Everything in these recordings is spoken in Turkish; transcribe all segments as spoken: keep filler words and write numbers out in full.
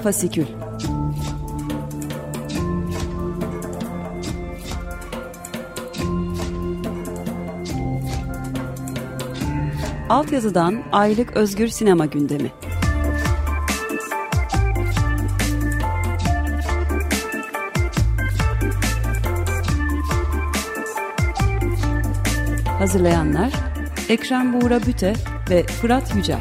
Fasikül. Altyazıdan aylık özgür sinema gündemi. Hazırlayanlar Ekrem Buğra Büte ve Fırat Yücel.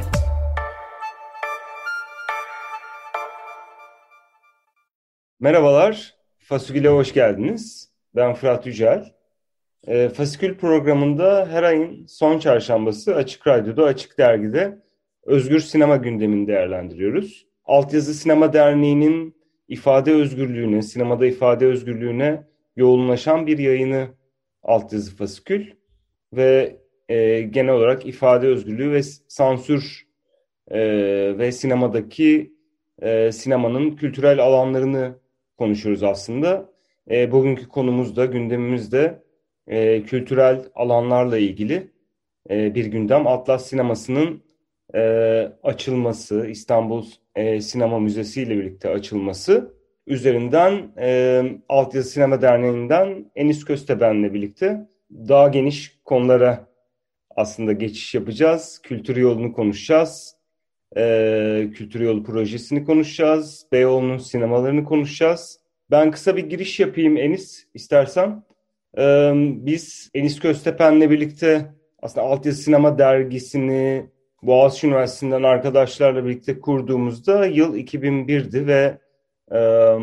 Merhabalar, Fasikül'e hoş geldiniz. Ben Fırat Yücel. E, Fasikül programında her ayın son çarşambası Açık Radyo'da, Açık Dergi'de özgür sinema gündemini değerlendiriyoruz. Altyazı Sinema Derneği'nin ifade özgürlüğüne, sinemada ifade özgürlüğüne yoğunlaşan bir yayını Altyazı Fasikül. Ve e, genel olarak ifade özgürlüğü ve sansür e, ve sinemadaki e, sinemanın kültürel alanlarını konuşuyoruz aslında. E, bugünkü konumuz da, gündemimiz de e, kültürel alanlarla ilgili e, bir gündem. Atlas Sineması'nın e, açılması, İstanbul e, Sinema Müzesi ile birlikte açılması üzerinden e, Altyazı Sinema Derneği'nden Enis Kösteben'le birlikte daha geniş konulara aslında geçiş yapacağız. Kültür yolunu konuşacağız. Ee, Kültür yolu projesini konuşacağız. Beyoğlu'nun sinemalarını konuşacağız. Ben kısa bir giriş yapayım Enis istersen. Ee, biz Enis Kösteben'le birlikte aslında Altyazı Sinema Dergisi'ni Boğaziçi Üniversitesi'nden arkadaşlarla birlikte kurduğumuzda yıl iki bin birdi ve e,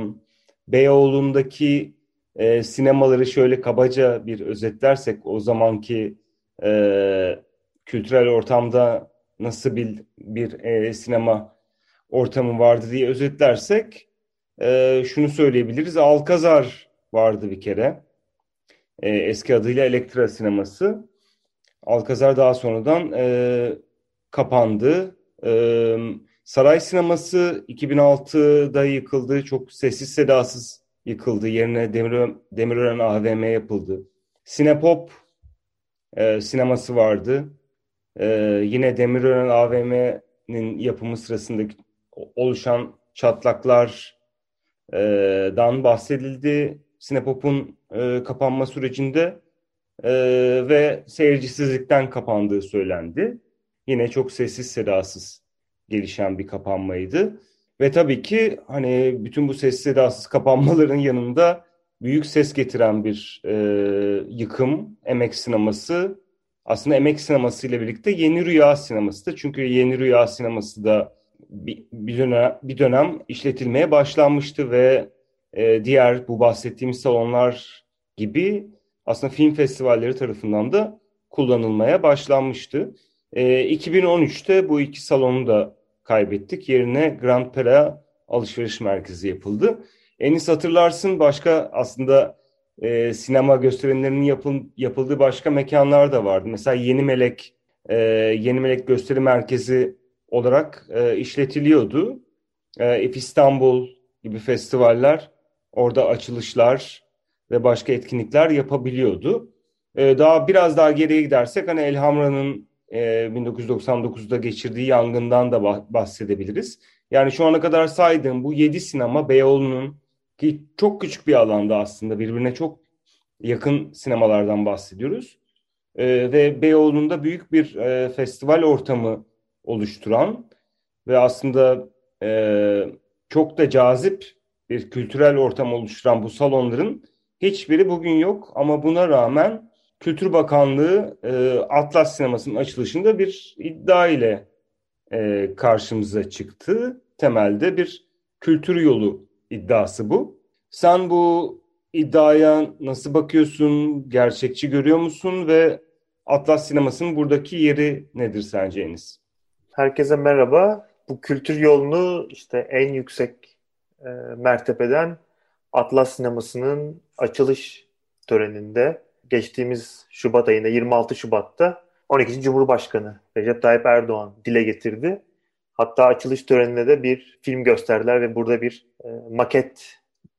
Beyoğlu'ndaki e, sinemaları şöyle kabaca bir özetlersek o zamanki e, kültürel ortamda nasıl bir, bir e, sinema ortamı vardı diye özetlersek e, şunu söyleyebiliriz. Alkazar vardı bir kere. E, eski adıyla Elektra Sineması. Alkazar daha sonradan e, kapandı. E, Saray Sineması iki bin altıda yıkıldı. Çok sessiz sedasız yıkıldı. Yerine Demir, Demirören A V M yapıldı. Sinepop e, sineması vardı. E, yine Demirören A V M'nin yapımı sırasındaki oluşan çatlaklardan bahsedildi. Sinepop'un e, kapanma sürecinde e, ve seyircisizlikten kapandığı söylendi. Yine çok sessiz sedasız gelişen bir kapanmaydı. Ve tabii ki hani bütün bu sessiz sedasız kapanmaların yanında büyük ses getiren bir e, yıkım, emek sineması. Aslında emek sineması ile birlikte Yeni Rüya sineması da. Çünkü Yeni Rüya sineması da bir, bir, dönem, bir dönem işletilmeye başlanmıştı ve e, diğer bu bahsettiğimiz salonlar gibi aslında film festivalleri tarafından da kullanılmaya başlanmıştı. E, iki bin on üçte bu iki salonu da kaybettik. Yerine Grand Pera Alışveriş Merkezi yapıldı. Enis hatırlarsın başka aslında e, sinema gösterimlerinin yapıl, yapıldığı başka mekanlar da vardı. Mesela Yeni Melek, e, Yeni Melek Gösteri Merkezi olarak e, işletiliyordu. E, If İstanbul gibi festivaller orada açılışlar ve başka etkinlikler yapabiliyordu. E, daha biraz daha geriye gidersek hani Elhamra'nın e, bin dokuz yüz doksan dokuzda geçirdiği yangından da bahsedebiliriz. Yani şu ana kadar saydığım bu yedi sinema Beyoğlu'nun ki çok küçük bir alanda aslında birbirine çok yakın sinemalardan bahsediyoruz. E, ve Beyoğlu'nda büyük bir e, festival ortamı oluşturan ve aslında e, çok da cazip bir kültürel ortam oluşturan bu salonların hiçbiri bugün yok. Ama buna rağmen Kültür Bakanlığı e, Atlas Sineması'nın açılışında bir iddia ile e, karşımıza çıktı. Temelde bir kültür yolu iddiası bu. Sen bu iddiaya nasıl bakıyorsun? Gerçekçi görüyor musun? Ve Atlas Sineması'nın buradaki yeri nedir sence Enis? Herkese merhaba. Bu kültür yolunu işte en yüksek e, mertebeden Atlas Sineması'nın açılış töreninde geçtiğimiz Şubat ayında yirmi altı Şubat'ta on ikinci Cumhurbaşkanı Recep Tayyip Erdoğan dile getirdi. Hatta açılış töreninde de bir film gösterdiler ve burada bir e, maket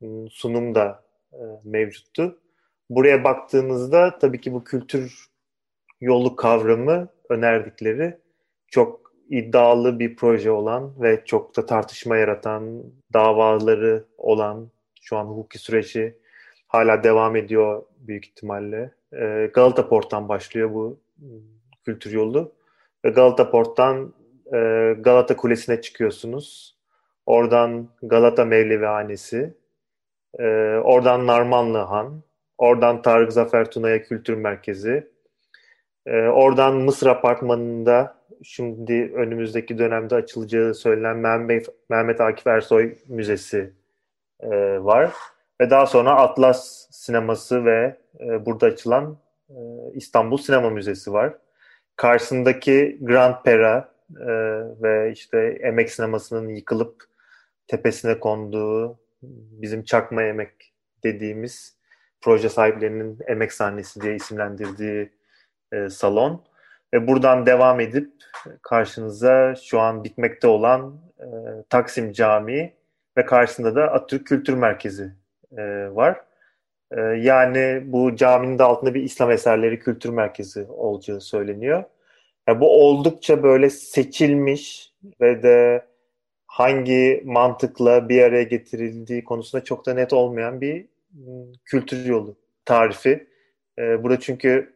sunum da e, mevcuttu. Buraya baktığımızda tabii ki bu kültür yolu kavramı önerdikleri çok iddialı bir proje olan ve çok da tartışma yaratan, davaları olan, şu an hukuki süreci hala devam ediyor büyük ihtimalle. E, Galata Port'tan başlıyor bu kültür yolu. Ve Galata Port'tan e, Galata Kulesi'ne çıkıyorsunuz. Oradan Galata Mevlevihanesi, e, oradan Narmanlı Han, oradan Tarık Zafer Tuna'ya Kültür Merkezi, e, oradan Mısır Apartmanı'nda şimdi önümüzdeki dönemde açılacağı söylenen Mehmet, Mehmet Akif Ersoy Müzesi e, var. Ve daha sonra Atlas Sineması ve e, burada açılan e, İstanbul Sinema Müzesi var. Karşısındaki Grand Pera e, ve işte emek sinemasının yıkılıp tepesine konduğu, bizim çakma emek dediğimiz proje sahiplerinin emek sahnesi diye isimlendirdiği e, salon. Ve buradan devam edip karşınıza şu an bitmekte olan e, Taksim Camii ve karşısında da Atatürk Kültür Merkezi e, var. E, yani bu caminin de altında bir İslam Eserleri Kültür Merkezi olacağı söyleniyor. Yani bu oldukça böyle seçilmiş ve de hangi mantıkla bir araya getirildiği konusunda çok da net olmayan bir kültür yolu tarifi. E, burada çünkü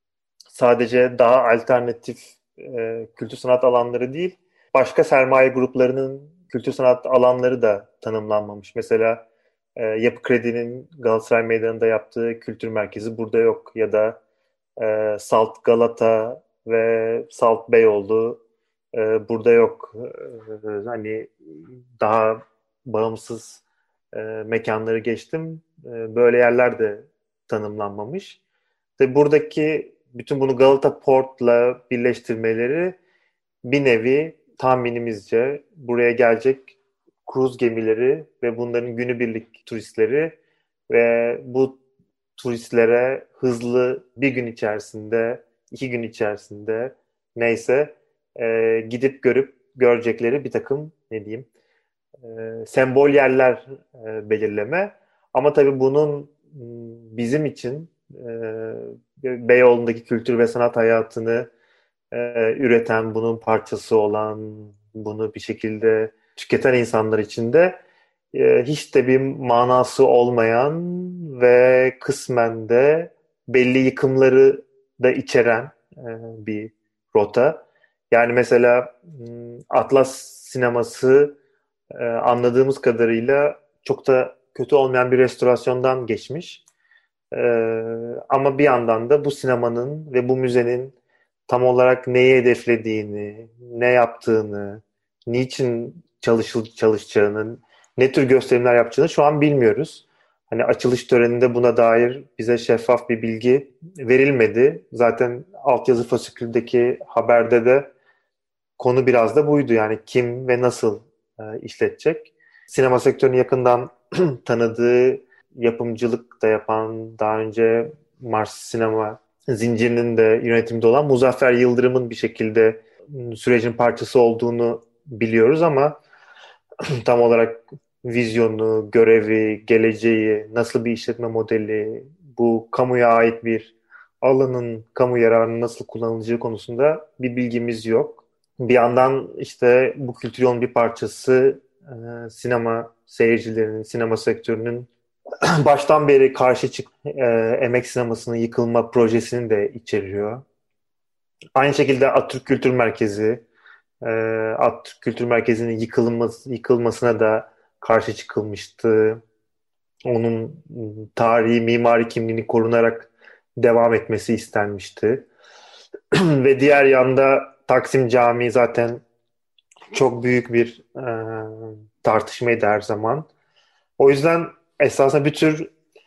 sadece daha alternatif e, kültür sanat alanları değil, başka sermaye gruplarının kültür sanat alanları da tanımlanmamış. Mesela e, Yapı Kredi'nin Galatasaray Meydanı'nda yaptığı kültür merkezi burada yok. Ya da e, Salt Galata ve Salt Beyoğlu e, burada yok. E, hani daha bağımsız e, mekanları geçtim. E, böyle yerler de tanımlanmamış. Ve buradaki bütün bunu Galata Port'la birleştirmeleri bir nevi tahminimizce buraya gelecek kruz gemileri ve bunların günübirlik turistleri ve bu turistlere hızlı bir gün içerisinde, iki gün içerisinde neyse e, gidip görüp görecekleri bir takım ne diyeyim e, sembol yerler e, belirleme. Ama tabii bunun bizim için e, Beyoğlu'ndaki kültür ve sanat hayatını e, üreten, bunun parçası olan, bunu bir şekilde tüketen insanlar için de e, hiç de bir manası olmayan ve kısmen de belli yıkımları da içeren e, bir rota. Yani mesela Atlas sineması e, anladığımız kadarıyla çok da kötü olmayan bir restorasyondan geçmiş. Ee, ama bir yandan da bu sinemanın ve bu müzenin tam olarak neyi hedeflediğini, ne yaptığını, niçin çalışıl çalışacağını, ne tür gösterimler yapacağını şu an bilmiyoruz. Hani açılış töreninde buna dair bize şeffaf bir bilgi verilmedi. Zaten altyazı fasiküldeki haberde de konu biraz da buydu. Yani kim ve nasıl e, işletecek. Sinema sektörünü yakından tanıdığı, yapımcılık da yapan, daha önce Mars Sinema zincirinin de yönetiminde olan Muzaffer Yıldırım'ın bir şekilde sürecin parçası olduğunu biliyoruz ama tam olarak vizyonu, görevi, geleceği, nasıl bir işletme modeli, bu kamuya ait bir alanın kamu yararını nasıl kullanılacağı konusunda bir bilgimiz yok. Bir yandan işte bu kültür yolunun bir parçası e, sinema seyircilerinin, sinema sektörünün baştan beri karşı çık e, emek sinemasının yıkılma projesini de içeriyor. Aynı şekilde Atatürk Kültür Merkezi, e, Atatürk Kültür Merkezi'nin yıkılması, yıkılmasına da karşı çıkılmıştı. Onun tarihi, mimari kimliğini korunarak devam etmesi istenmişti. Ve diğer yanda Taksim Camii zaten çok büyük bir e, tartışmaydı her zaman. O yüzden esasında bir tür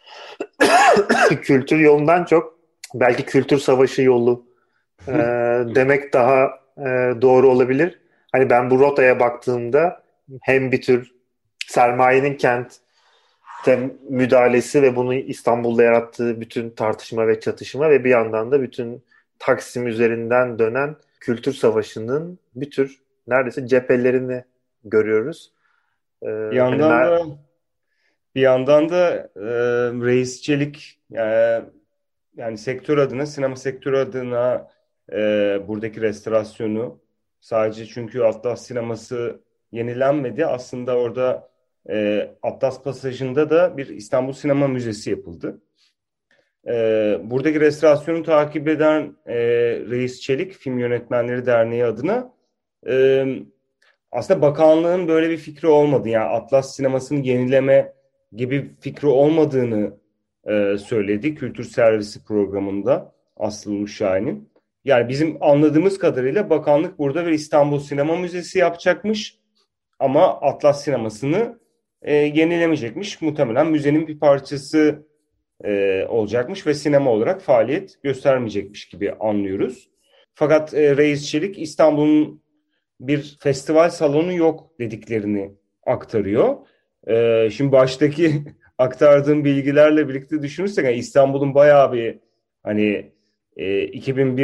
kültür yolundan çok belki kültür savaşı yolu e, demek daha e, doğru olabilir. Hani ben bu rotaya baktığımda hem bir tür sermayenin kente müdahalesi ve bunu İstanbul'da yarattığı bütün tartışma ve çatışma ve bir yandan da bütün Taksim üzerinden dönen kültür savaşının bir tür neredeyse cephelerini görüyoruz. Ee, Bir hani yandan mer- da bir yandan da e, Reis Çelik e, yani sektör adına, sinema sektörü adına e, buradaki restorasyonu Sadece çünkü Atlas sineması yenilenmedi. Aslında orada e, Atlas Pasajı'nda da bir İstanbul Sinema Müzesi yapıldı. E, buradaki restorasyonu takip eden e, Reis Çelik Film Yönetmenleri Derneği adına e, aslında bakanlığın böyle bir fikri olmadı. Yani Atlas sinemasını yenileme gibi bir fikri olmadığını e, söyledi Kültür Servisi programında Aslı Uşahin'in. Yani bizim anladığımız kadarıyla bakanlık burada bir İstanbul Sinema Müzesi yapacakmış ama Atlas sinemasını e, yenilemeyecekmiş. Muhtemelen müzenin bir parçası e, olacakmış ve sinema olarak faaliyet göstermeyecekmiş gibi anlıyoruz. Fakat e, Reis Çelik İstanbul'un bir festival salonu yok dediklerini aktarıyor. E, şimdi baştaki aktardığım bilgilerle birlikte düşünürsek yani İstanbul'un bayağı bir hani e, iki bin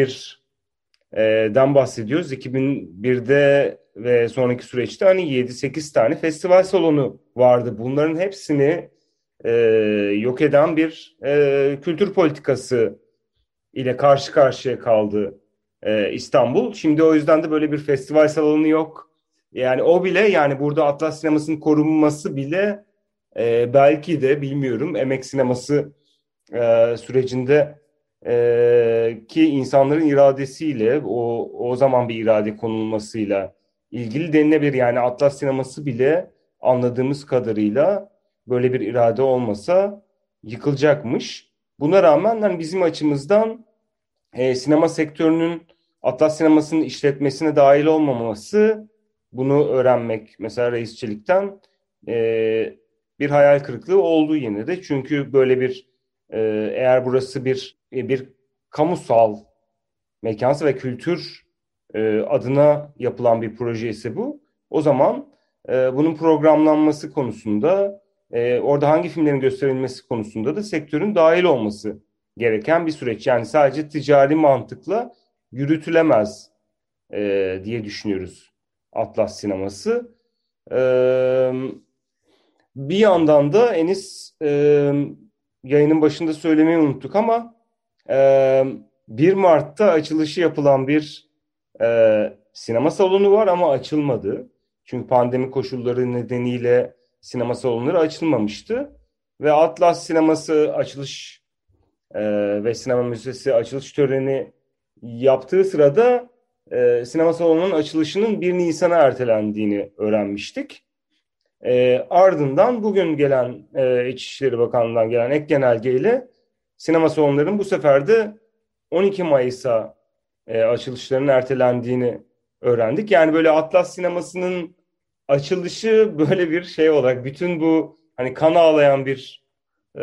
birden bahsediyoruz. iki bin birde ve sonraki süreçte hani yedi sekiz tane festival salonu vardı. Bunların hepsini e, yok eden bir e, kültür politikası ile karşı karşıya kaldı e, İstanbul. Şimdi o yüzden de böyle bir festival salonu yok. Yani o bile yani burada Atlas sinemasının korunması bile e, belki de bilmiyorum emek sineması e, sürecinde e, ki insanların iradesiyle o o zaman bir irade konulmasıyla ilgili denilebilir. Yani Atlas sineması bile anladığımız kadarıyla böyle bir irade olmasa yıkılacakmış. Buna rağmen hani bizim açımızdan e, sinema sektörünün Atlas sinemasının işletmesine dahil olmaması bunu öğrenmek mesela Reis Çelik'ten e, bir hayal kırıklığı oldu yine de. Çünkü böyle bir e, eğer burası bir e, bir kamusal mekansı ve kültür e, adına yapılan bir proje ise bu. O zaman e, bunun programlanması konusunda e, orada hangi filmlerin gösterilmesi konusunda da sektörün dahil olması gereken bir süreç. Yani sadece ticari mantıkla yürütülemez e, diye düşünüyoruz Atlas sineması. E, bir yandan da Enis e, yayının başında söylemeyi unuttuk ama e, bir Mart'ta açılışı yapılan bir e, sinema salonu var ama açılmadı. Çünkü pandemi koşulları nedeniyle sinema salonları açılmamıştı. Ve Atlas sineması açılış e, ve sinema müzesi açılış töreni yaptığı sırada e, sinema salonunun açılışının bir Nisan'a ertelendiğini öğrenmiştik. E, ardından bugün gelen e, İçişleri Bakanlığı'ndan gelen ek genelgeyle sinema salonlarının bu sefer de on iki Mayıs'a e, açılışlarının ertelendiğini öğrendik. Yani böyle Atlas sinemasının açılışı böyle bir şey olarak bütün bu hani kan ağlayan bir e,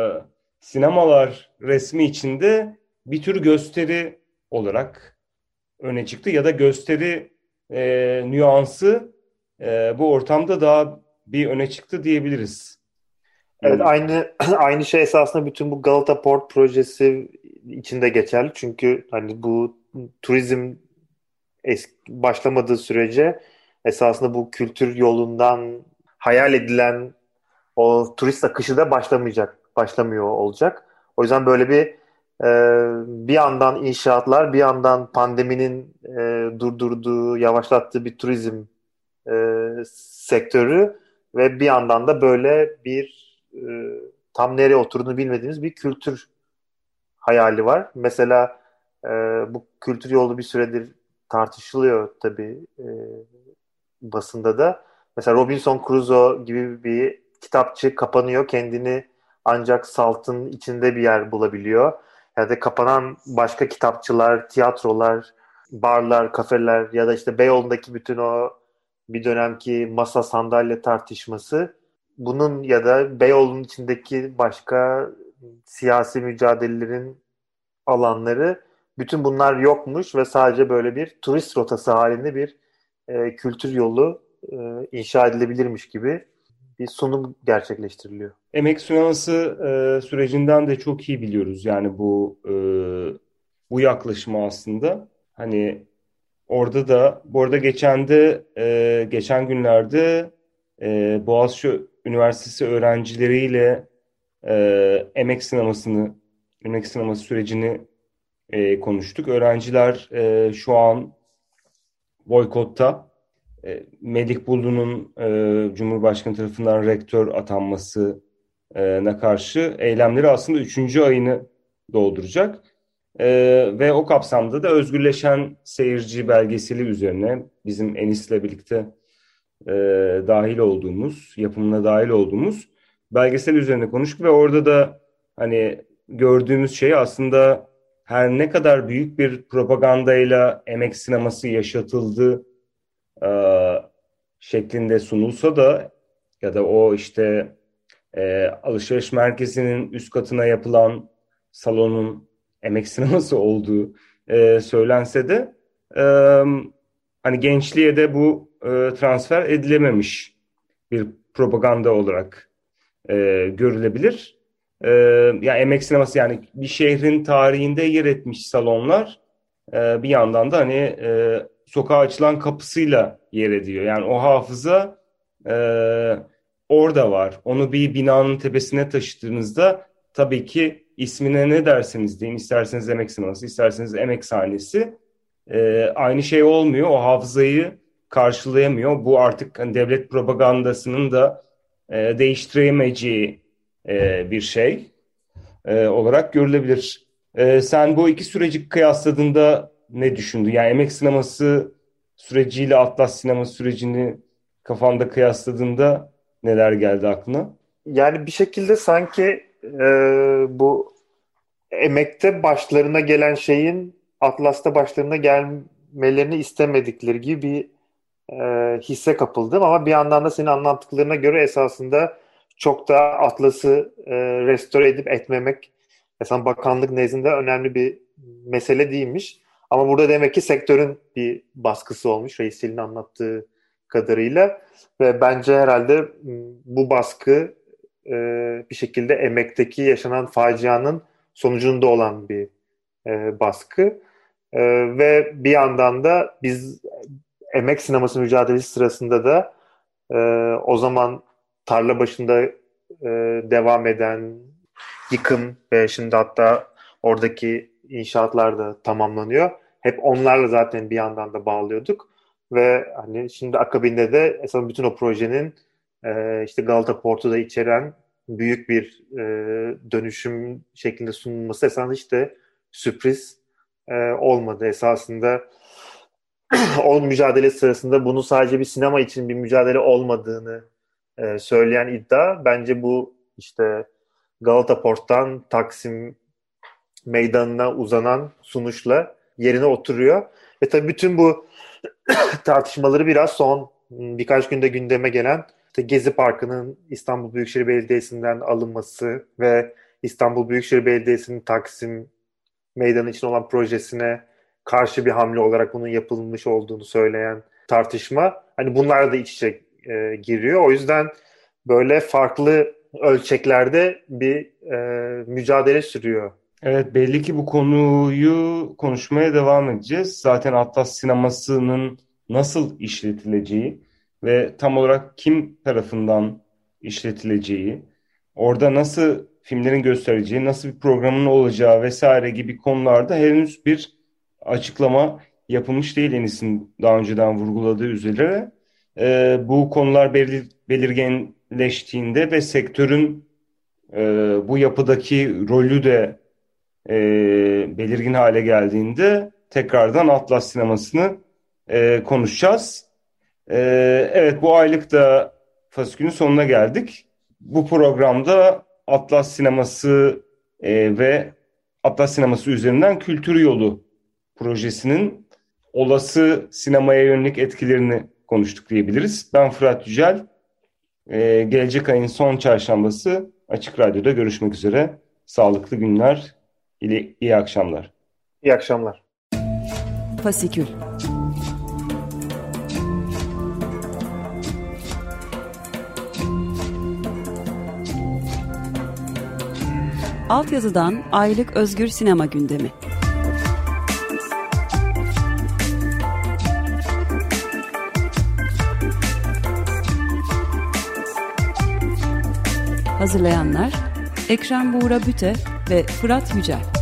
sinemalar resmi içinde bir tür gösteri olarak öne çıktı ya da gösteri e, nüansı e, bu ortamda daha bir öne çıktı diyebiliriz. Evet, aynı aynı şey esasında bütün bu Galata Port projesi içinde geçerli. Çünkü hani bu turizm eski, başlamadığı sürece esasında bu kültür yolundan hayal edilen o turist akışı da başlamayacak, başlamıyor olacak. O yüzden böyle bir e, bir yandan inşaatlar, bir yandan pandeminin e, durdurduğu, yavaşlattığı bir turizm e, sektörü ve bir yandan da böyle bir e, tam nereye oturduğunu bilmediğimiz bir kültür hayali var. Mesela e, bu kültür yolu bir süredir tartışılıyor tabii e, basında da. Mesela Robinson Crusoe gibi bir kitapçı kapanıyor. Kendini ancak Salt'ın içinde bir yer bulabiliyor. Ya da kapanan başka kitapçılar, tiyatrolar, barlar, kafeler ya da işte Beyoğlu'ndaki bütün o bir dönemki masa sandalye tartışması, bunun ya da Beyoğlu'nun içindeki başka siyasi mücadelelerin alanları, bütün bunlar yokmuş ve sadece böyle bir turist rotası halinde bir e, kültür yolu e, inşa edilebilirmiş gibi bir sunum gerçekleştiriliyor. Emek sineması e, sürecinden de çok iyi biliyoruz yani bu e, bu yaklaşımı aslında. Hani orada da bu arada geçen de e, geçen günlerde e, Boğaziçi Üniversitesi öğrencileriyle e, emek sinemasını emek sineması sürecini e, konuştuk. Öğrenciler e, şu an boykotta, e, Melih Bulu'nun e, Cumhurbaşkanı tarafından rektör atanmasına karşı eylemleri aslında üçüncü ayını dolduracak. E, ve o kapsamda da Özgürleşen Seyirci belgeseli üzerine bizim Enis'le birlikte e, dahil olduğumuz, yapımına dahil olduğumuz belgesel üzerine konuştuk ve orada da hani gördüğümüz şey aslında her ne kadar büyük bir propagandayla emek sineması yaşatıldı e, şeklinde sunulsa da ya da o işte e, alışveriş merkezinin üst katına yapılan salonun emek sineması olduğu e, söylense de e, hani gençliğe de bu e, transfer edilememiş bir propaganda olarak e, görülebilir. E, ya emek sineması yani bir şehrin tarihinde yer etmiş salonlar e, bir yandan da hani e, sokağa açılan kapısıyla yer ediyor. Yani o hafıza e, orada var. Onu bir binanın tepesine taşıdığınızda tabii ki ismine ne derseniz deyin, isterseniz emek sineması, isterseniz emek sahnesi e, aynı şey olmuyor. O hafızayı karşılayamıyor. Bu artık hani devlet propagandasının da e, değiştiremeyeceği e, bir şey e, olarak görülebilir. E, sen bu iki süreci kıyasladığında ne düşündün? Yani emek sineması süreciyle Atlas sineması sürecini kafanda kıyasladığında neler geldi aklına? Yani bir şekilde sanki e, bu emekte başlarına gelen şeyin Atlas'ta başlarına gelmelerini istemedikleri gibi bir e, hisse kapıldım. Ama bir yandan da senin anlattıklarına göre esasında çok da Atlas'ı e, restore edip etmemek mesela bakanlık nezdinde önemli bir mesele değilmiş. Ama burada demek ki sektörün bir baskısı olmuş Veysel'in anlattığı kadarıyla ve bence herhalde bu baskı e, bir şekilde emekteki yaşanan facianın sonucunda olan bir e, baskı e, ve bir yandan da biz emek sineması mücadelesi sırasında da e, o zaman tarla başında e, devam eden yıkım ve şimdi hatta oradaki inşaatlar da tamamlanıyor. Hep onlarla zaten bir yandan da bağlıyorduk ve hani şimdi akabinde de esas bütün o projenin e, işte Galata Port'u da içeren büyük bir e, dönüşüm şeklinde sunulması esasında işte sürpriz e, olmadı. Esasında o mücadele sırasında bunu sadece bir sinema için bir mücadele olmadığını e, söyleyen iddia bence bu işte Galata Port'tan Taksim Meydanı'na uzanan sunuşla yerine oturuyor. Ve tabii bütün bu tartışmaları biraz son birkaç günde gündeme gelen işte Gezi Parkı'nın İstanbul Büyükşehir Belediyesi'nden alınması ve İstanbul Büyükşehir Belediyesi'nin Taksim Meydanı için olan projesine karşı bir hamle olarak bunun yapılmış olduğunu söyleyen tartışma hani bunlar da iç içe e, giriyor. O yüzden böyle farklı ölçeklerde bir e, mücadele sürüyor. Evet, belli ki bu konuyu konuşmaya devam edeceğiz. Zaten Atlas sinemasının nasıl işletileceği ve tam olarak kim tarafından işletileceği, orada nasıl filmlerin göstereceği, nasıl bir programın olacağı vesaire gibi konularda henüz bir açıklama yapılmış değil Enis'in daha önceden vurguladığı üzere. Ee, bu konular belir- belirginleştiğinde ve sektörün e, bu yapıdaki rolü de e, belirgin hale geldiğinde tekrardan Atlas sinemasını e, konuşacağız. E, evet, bu aylık da fasikülün sonuna geldik. Bu programda Atlas sineması e, ve Atlas sineması üzerinden Kültür Yolu projesinin olası sinemaya yönelik etkilerini konuştuk diyebiliriz. Ben Fırat Yücel. E, gelecek ayın son çarşambası Açık Radyo'da görüşmek üzere. Sağlıklı günler, iyi, iyi akşamlar. İyi akşamlar. Fasikül. Altyazıdan aylık özgür sinema gündemi. Hazırlayanlar Ekrem Buğra Büte ve Fırat Yücel.